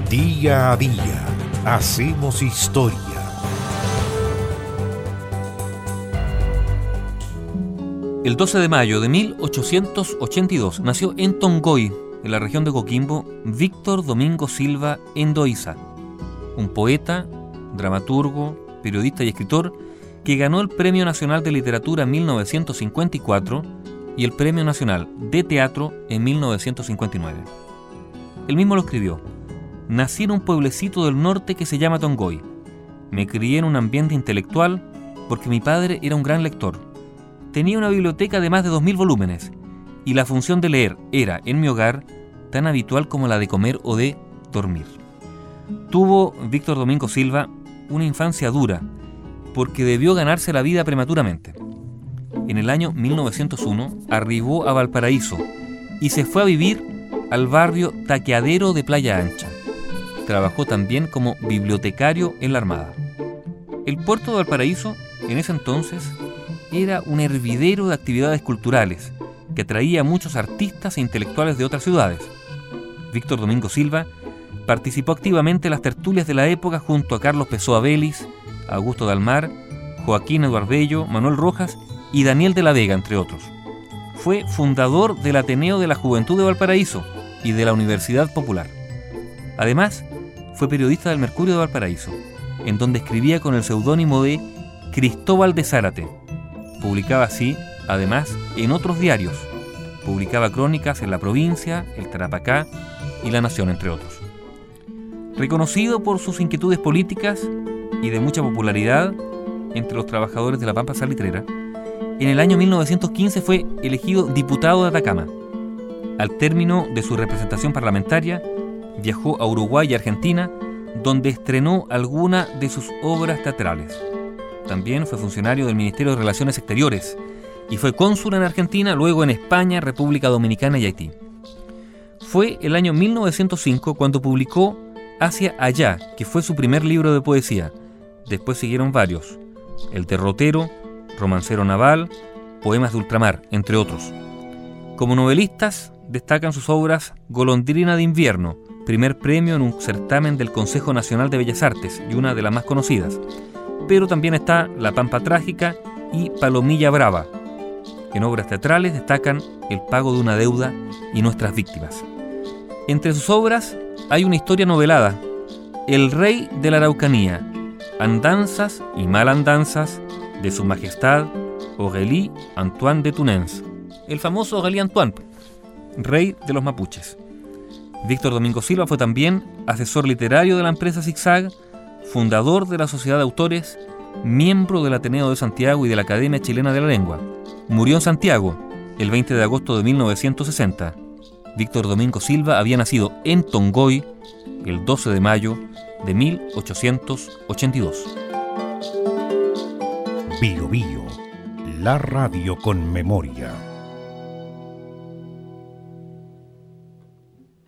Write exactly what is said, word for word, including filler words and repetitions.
Día a día hacemos historia. El doce de mayo de mil ochocientos ochenta y dos nació en Tongoy, en la región de Coquimbo, Víctor Domingo Silva Endoiza, un poeta, dramaturgo, periodista y escritor que ganó el Premio Nacional de Literatura en mil novecientos cincuenta y cuatro y el Premio Nacional de Teatro en mil novecientos cincuenta y nueve. Él mismo lo escribió: nací en un pueblecito del norte que se llama Tongoy. Me crié en un ambiente intelectual porque mi padre era un gran lector. Tenía una biblioteca de más de dos mil volúmenes y la función de leer era, en mi hogar, tan habitual como la de comer o de dormir. Tuvo Víctor Domingo Silva una infancia dura porque debió ganarse la vida prematuramente. En el año mil novecientos uno arribó a Valparaíso y se fue a vivir al barrio Taqueadero de Playa Ancha. Trabajó también como bibliotecario en la Armada. El puerto de Valparaíso, en ese entonces, era un hervidero de actividades culturales que atraía a muchos artistas e intelectuales de otras ciudades. Víctor Domingo Silva participó activamente en las tertulias de la época junto a Carlos Pessoa Vélez, Augusto Dalmar, Joaquín Eduardo Bello, Manuel Rojas y Daniel de la Vega, entre otros. Fue fundador del Ateneo de la Juventud de Valparaíso y de la Universidad Popular. Además, fue periodista del Mercurio de Valparaíso, en donde escribía con el seudónimo de Cristóbal de Zárate. Publicaba así, además, en otros diarios. Publicaba crónicas en La Provincia, El Tarapacá y La Nación, entre otros. Reconocido por sus inquietudes políticas y de mucha popularidad entre los trabajadores de la Pampa Salitrera, en el año mil novecientos quince fue elegido diputado de Atacama. Al término de su representación parlamentaria, viajó a Uruguay y Argentina, donde estrenó alguna de sus obras teatrales. También fue funcionario del Ministerio de Relaciones Exteriores y fue cónsul en Argentina, luego en España, República Dominicana y Haití. Fue el año mil novecientos cinco cuando publicó Hacia Allá, que fue su primer libro de poesía. Después siguieron varios: El Derrotero, Romancero Naval, Poemas de Ultramar, entre otros. Como novelistas destacan sus obras Golondrina de Invierno, primer premio en un certamen del Consejo Nacional de Bellas Artes y una de las más conocidas. Pero también está La Pampa Trágica y Palomilla Brava. En obras teatrales destacan El Pago de una Deuda y Nuestras Víctimas. Entre sus obras hay una historia novelada, El Rey de la Araucanía, Andanzas y Malandanzas de Su Majestad Aurélie Antoine de Tunens, el famoso Aurélie Antoine, rey de los mapuches. Víctor Domingo Silva fue también asesor literario de la empresa Zigzag, fundador de la Sociedad de Autores, miembro del Ateneo de Santiago y de la Academia Chilena de la Lengua. Murió en Santiago el veinte de agosto de mil novecientos sesenta. Víctor Domingo Silva había nacido en Tongoy el doce de mayo de mil ochocientos ochenta y dos. Bio Bio, la radio con memoria.